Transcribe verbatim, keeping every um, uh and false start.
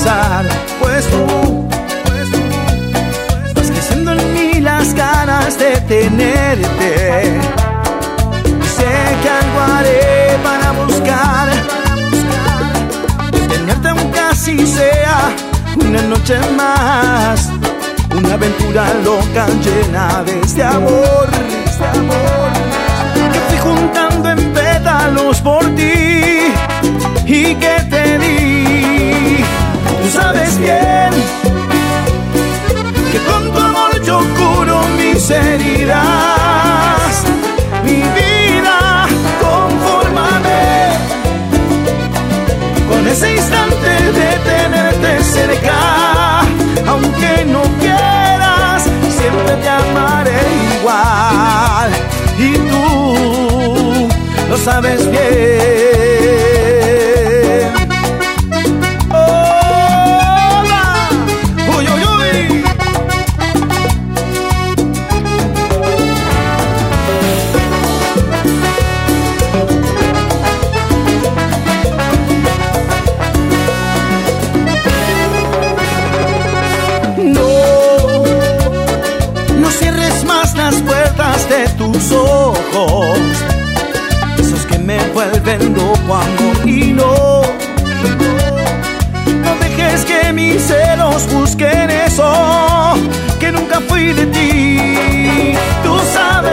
pensar, pues tú, pues tú, vas creciendo en mí las ganas de tenerte. Y sé que algo haré para buscar, tenerte aunque así sea una noche más, una aventura loca llena de este amor, de este amor que fui juntando en pétalos por ti y que te di. Tú sabes bien que con tu amor yo curo mis heridas. Mi vida, confórmame con ese instante de tenerte cerca. Aunque no quieras, siempre te amaré igual. Y tú lo sabes bien. Hola, uy, uy, uy. No, no cierres más las puertas de tus ojos, esos que me vuelven loco, amor. Y no, no dejes que mis celos busquen eso que nunca fui de ti. Tú sabes